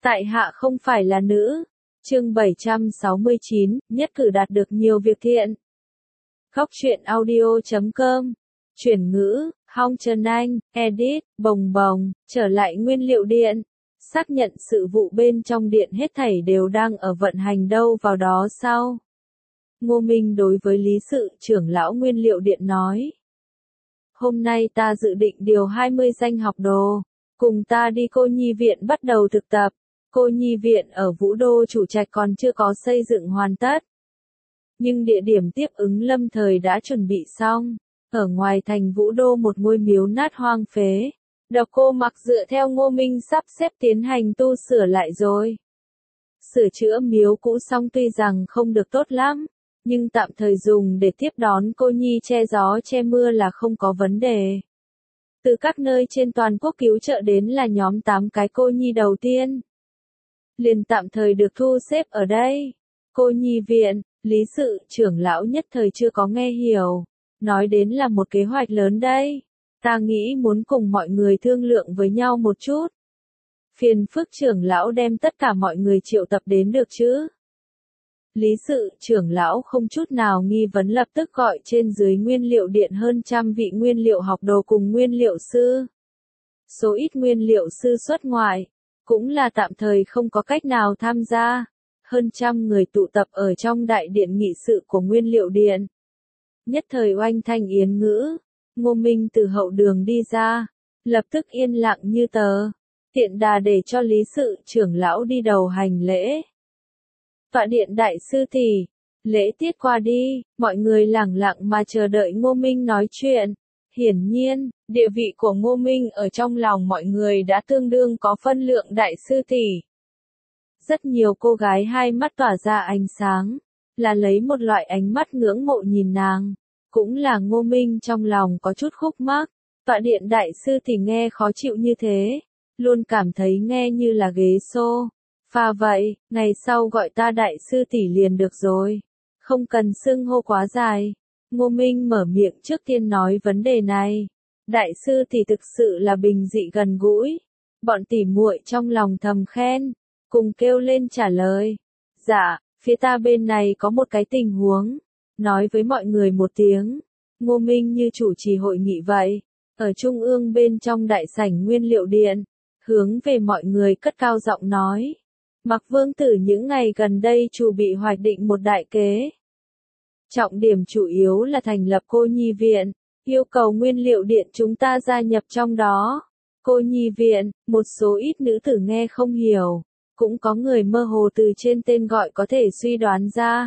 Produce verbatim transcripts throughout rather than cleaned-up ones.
Tại hạ không phải là nữ. Chương bảy trăm sáu mươi chín, nhất cử đạt được nhiều việc thiện. Góc truyện audio chấm com. Chuyển ngữ, Hong Trần Anh, edit, bồng bồng, trở lại nguyên liệu điện. Xác nhận sự vụ bên trong điện hết thảy đều đang ở vận hành đâu vào đó sau. Ngô Minh đối với lý sự trưởng lão nguyên liệu điện nói. Hôm nay ta dự định điều hai mươi danh học đồ, cùng ta đi Cô Nhi Viện bắt đầu thực tập. Cô Nhi Viện ở Vũ Đô Chủ Trạch còn chưa có xây dựng hoàn tất. Nhưng địa điểm tiếp ứng lâm thời đã chuẩn bị xong. Ở ngoài thành Vũ Đô một ngôi miếu nát hoang phế. Độc Cô Mặc dựa theo Ngô Minh sắp xếp tiến hành tu sửa lại rồi. Sửa chữa miếu cũ xong tuy rằng không được tốt lắm, nhưng tạm thời dùng để tiếp đón cô nhi che gió che mưa là không có vấn đề. Từ các nơi trên toàn quốc cứu trợ đến là nhóm tám cái cô nhi đầu tiên. Liền tạm thời được thu xếp ở đây. Cô Nhi Viện, lý sự trưởng lão nhất thời chưa có nghe hiểu. Nói đến là một kế hoạch lớn đây. Ta nghĩ muốn cùng mọi người thương lượng với nhau một chút. Phiền phức trưởng lão đem tất cả mọi người triệu tập đến được chứ? Lý sự trưởng lão không chút nào nghi vấn lập tức gọi trên dưới nguyên liệu điện hơn trăm vị nguyên liệu học đồ cùng nguyên liệu sư. Số ít nguyên liệu sư xuất ngoại, cũng là tạm thời không có cách nào tham gia. Hơn trăm người tụ tập ở trong đại điện nghị sự của nguyên liệu điện. Nhất thời oanh thanh yến ngữ, Ngô Minh từ hậu đường đi ra, lập tức yên lặng như tờ, tiện đà để cho lý sự trưởng lão đi đầu hành lễ. Tọa điện đại sư tỷ, lễ tiết qua đi, mọi người lẳng lặng mà chờ đợi Ngô Minh nói chuyện. Hiển nhiên, địa vị của Ngô Minh ở trong lòng mọi người đã tương đương có phân lượng đại sư tỷ. Rất nhiều cô gái hai mắt tỏa ra ánh sáng, là lấy một loại ánh mắt ngưỡng mộ nhìn nàng. Cũng là Ngô Minh trong lòng có chút khúc mắc, tọa điện đại sư tỷ nghe khó chịu như thế, luôn cảm thấy nghe như là ghế xô. Pha vậy, ngày sau gọi ta đại sư tỷ liền được rồi, không cần xưng hô quá dài. Ngô Minh mở miệng trước tiên nói vấn đề này. Đại sư tỷ thực sự là bình dị gần gũi. Bọn tỉ muội trong lòng thầm khen, cùng kêu lên trả lời. Dạ, phía ta bên này có một cái tình huống. Nói với mọi người một tiếng. Ngô Minh như chủ trì hội nghị vậy. Ở trung ương bên trong đại sảnh nguyên liệu điện. Hướng về mọi người cất cao giọng nói. Mặc Vương Tử những ngày gần đây chủ bị hoạch định một đại kế. Trọng điểm chủ yếu là thành lập Cô Nhi Viện, yêu cầu nguyên liệu điện chúng ta gia nhập trong đó. Cô Nhi Viện, một số ít nữ tử nghe không hiểu, cũng có người mơ hồ từ trên tên gọi có thể suy đoán ra.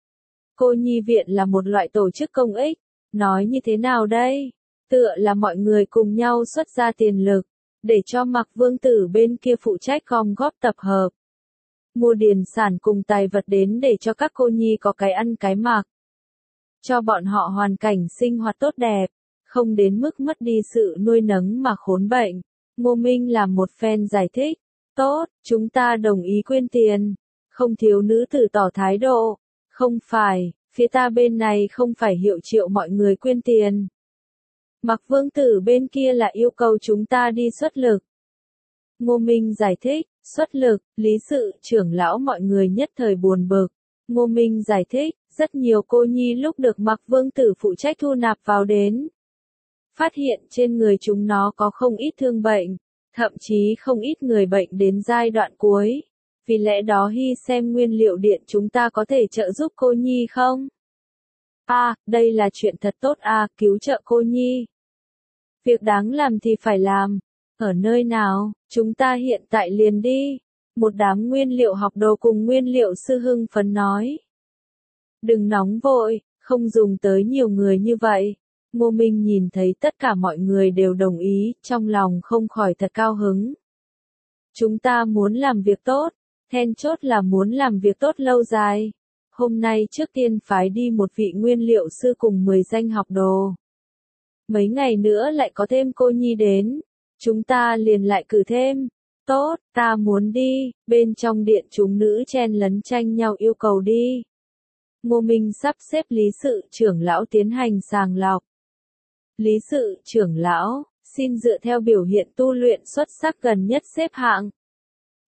Cô Nhi Viện là một loại tổ chức công ích, nói như thế nào đây? Tựa là mọi người cùng nhau xuất ra tiền lực, để cho Mặc Vương Tử bên kia phụ trách gom góp tập hợp. Mua điền sản cùng tài vật đến để cho các cô nhi có cái ăn cái mặc. Cho bọn họ hoàn cảnh sinh hoạt tốt đẹp, không đến mức mất đi sự nuôi nấng mà khốn bệnh. Ngô Minh làm một phen giải thích. Tốt, chúng ta đồng ý quyên tiền. Không thiếu nữ tử tỏ thái độ. Không phải, phía ta bên này không phải hiệu triệu mọi người quyên tiền. Mặc Vương Tử bên kia là yêu cầu chúng ta đi xuất lực. Ngô Minh giải thích, xuất lực, lý sự trưởng lão mọi người nhất thời buồn bực. Ngô Minh giải thích, rất nhiều cô nhi lúc được Mặc Vương Tử phụ trách thu nạp vào đến. Phát hiện trên người chúng nó có không ít thương bệnh, thậm chí không ít người bệnh đến giai đoạn cuối. Vì lẽ đó hy xem nguyên liệu điện chúng ta có thể trợ giúp cô nhi không? A, à, đây là chuyện thật tốt a, à, cứu trợ cô nhi. Việc đáng làm thì phải làm. Ở nơi nào, chúng ta hiện tại liền đi. Một đám nguyên liệu học đồ cùng nguyên liệu sư hưng phấn nói. Đừng nóng vội, không dùng tới nhiều người như vậy. Ngô Minh nhìn thấy tất cả mọi người đều đồng ý, trong lòng không khỏi thật cao hứng. Chúng ta muốn làm việc tốt, then chốt là muốn làm việc tốt lâu dài. Hôm nay trước tiên phái đi một vị nguyên liệu sư cùng mười danh học đồ. Mấy ngày nữa lại có thêm cô nhi đến. Chúng ta liền lại cử thêm. Tốt, ta muốn đi, bên trong điện chúng nữ chen lấn tranh nhau yêu cầu đi. Ngô Minh sắp xếp lý sự trưởng lão tiến hành sàng lọc. Lý sự trưởng lão, xin dựa theo biểu hiện tu luyện xuất sắc gần nhất xếp hạng.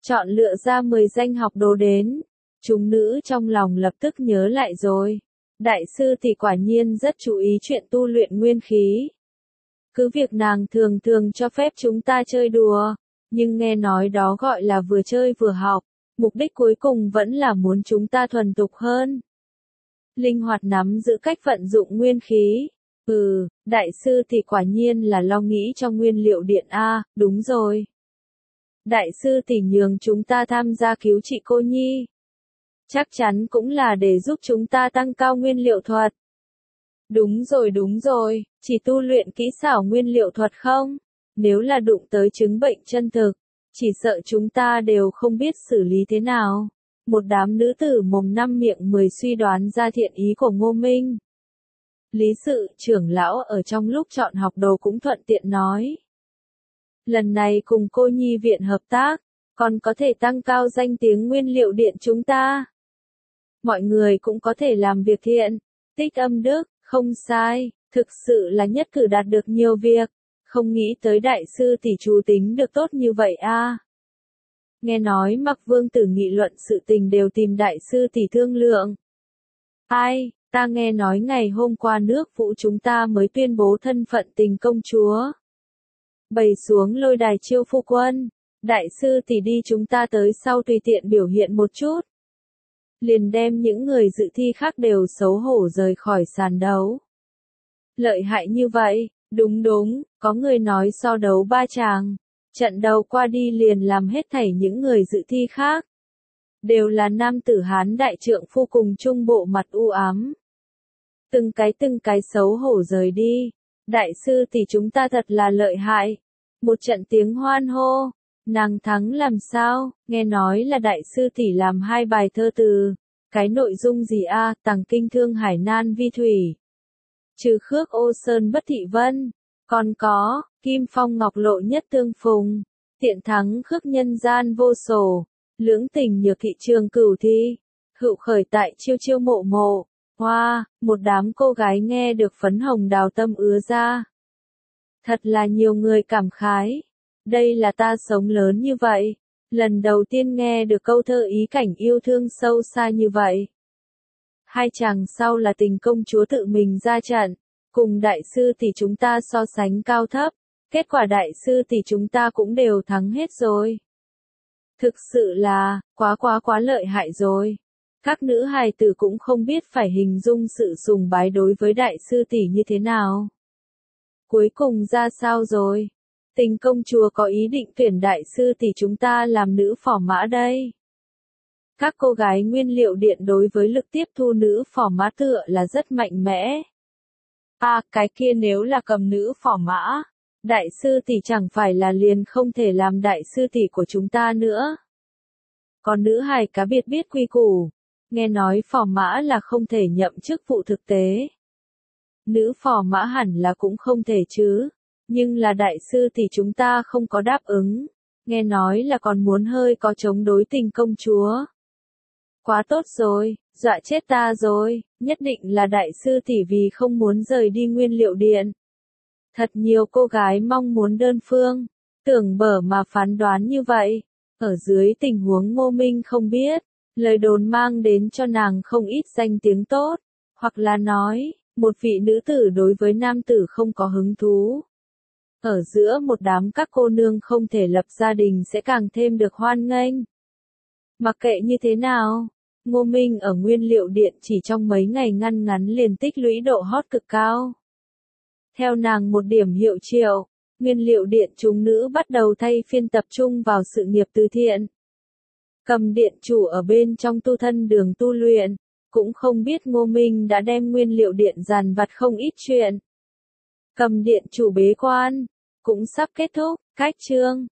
chọn lựa ra mười danh học đồ đến. Chúng nữ trong lòng lập tức nhớ lại rồi. Đại sư tỷ quả nhiên rất chú ý chuyện tu luyện nguyên khí. Cứ việc nàng thường thường cho phép chúng ta chơi đùa, nhưng nghe nói đó gọi là vừa chơi vừa học, mục đích cuối cùng vẫn là muốn chúng ta thuần thục hơn. Linh hoạt nắm giữ cách vận dụng nguyên khí. Ừ, đại sư tỷ quả nhiên là lo nghĩ cho nguyên liệu điện a, đúng rồi. Đại sư tỷ nhường chúng ta tham gia cứu trị cô nhi. Chắc chắn cũng là để giúp chúng ta tăng cao nguyên liệu thuật. Đúng rồi đúng rồi, chỉ tu luyện kỹ xảo nguyên liệu thuật không? Nếu là đụng tới chứng bệnh chân thực, chỉ sợ chúng ta đều không biết xử lý thế nào. Một đám nữ tử mồm năm miệng mười suy đoán ra thiện ý của Ngô Minh. Lý sự trưởng lão ở trong lúc chọn học đồ cũng thuận tiện nói. Lần này cùng cô nhi viện hợp tác, còn có thể tăng cao danh tiếng nguyên liệu điện chúng ta. Mọi người cũng có thể làm việc thiện, tích âm đức, không sai, thực sự là nhất cử đạt được nhiều việc, không nghĩ tới đại sư tỷ chú tính được tốt như vậy a. Nghe nói Mặc Vương Tử nghị luận sự tình đều tìm đại sư tỷ thương lượng. Ai, ta nghe nói ngày hôm qua nước Vũ chúng ta mới tuyên bố thân phận Tình công chúa. Bày xuống lôi đài chiêu phu quân, đại sư tỷ đi chúng ta tới sau tùy tiện biểu hiện một chút. Liền đem những người dự thi khác đều xấu hổ rời khỏi sàn đấu. Lợi hại như vậy, đúng đúng, có người nói so đấu ba chàng. Trận đầu qua đi liền làm hết thảy những người dự thi khác. Đều là nam tử Hán đại trượng phu cùng chung bộ mặt u ám. Từng cái từng cái xấu hổ rời đi. Đại sư tỷ chúng ta thật là lợi hại. Một trận tiếng hoan hô. Nàng thắng làm sao, nghe nói là đại sư tỷ làm hai bài thơ từ. Cái nội dung gì a, tằng kinh thương hải nan vi thủy. Trừ khước ô sơn bất thị vân. Còn có, kim phong ngọc lộ nhất tương phùng. Tiện thắng khước nhân gian vô sổ. Lưỡng tình nhược thị trường cửu thi. Hữu khởi tại chiêu chiêu mộ mộ. Hoa, wow, một đám cô gái nghe được phấn hồng đào tâm ứa ra. Thật là nhiều người cảm khái. Đây là ta sống lớn như vậy. Lần đầu tiên nghe được câu thơ ý cảnh yêu thương sâu xa như vậy. Hai chàng sau là Tình công chúa tự mình ra trận. Cùng đại sư tỷ chúng ta so sánh cao thấp. Kết quả đại sư tỷ chúng ta cũng đều thắng hết rồi. Thực sự là, quá quá quá lợi hại rồi. Các nữ hài tử cũng không biết phải hình dung sự sùng bái đối với đại sư tỷ như thế nào. Cuối cùng ra sao rồi? Tình công chúa có ý định tuyển đại sư tỷ chúng ta làm nữ phò mã đây. Các cô gái nguyên liệu điện đối với lực tiếp thu nữ phò mã tựa là rất mạnh mẽ. À, cái kia nếu là cầm nữ phò mã, đại sư tỷ chẳng phải là liền không thể làm đại sư tỷ của chúng ta nữa. Còn nữ hài cá biệt biết quy củ, nghe nói phò mã là không thể nhậm chức vụ thực tế. Nữ phò mã hẳn là cũng không thể chứ, nhưng là đại sư tỷ chúng ta không có đáp ứng, nghe nói là còn muốn hơi có chống đối Tình công chúa. Quá tốt rồi, dọa chết ta rồi, nhất định là đại sư tỷ vì không muốn rời đi nguyên liệu điện. Thật nhiều cô gái mong muốn đơn phương, tưởng bở mà phán đoán như vậy. Ở dưới tình huống Ngô Minh không biết, lời đồn mang đến cho nàng không ít danh tiếng tốt, hoặc là nói, một vị nữ tử đối với nam tử không có hứng thú. Ở giữa một đám các cô nương không thể lập gia đình sẽ càng thêm được hoan nghênh. Mặc kệ như thế nào, Ngô Minh ở nguyên liệu điện chỉ trong mấy ngày ngăn ngắn liền tích lũy độ hot cực cao. Theo nàng một điểm hiệu triệu, nguyên liệu điện chúng nữ bắt đầu thay phiên tập trung vào sự nghiệp từ thiện. Cầm điện chủ ở bên trong tu thân đường tu luyện, cũng không biết Ngô Minh đã đem nguyên liệu điện dàn vặt không ít chuyện. Cầm điện chủ bế quan, cũng sắp kết thúc, cách chương.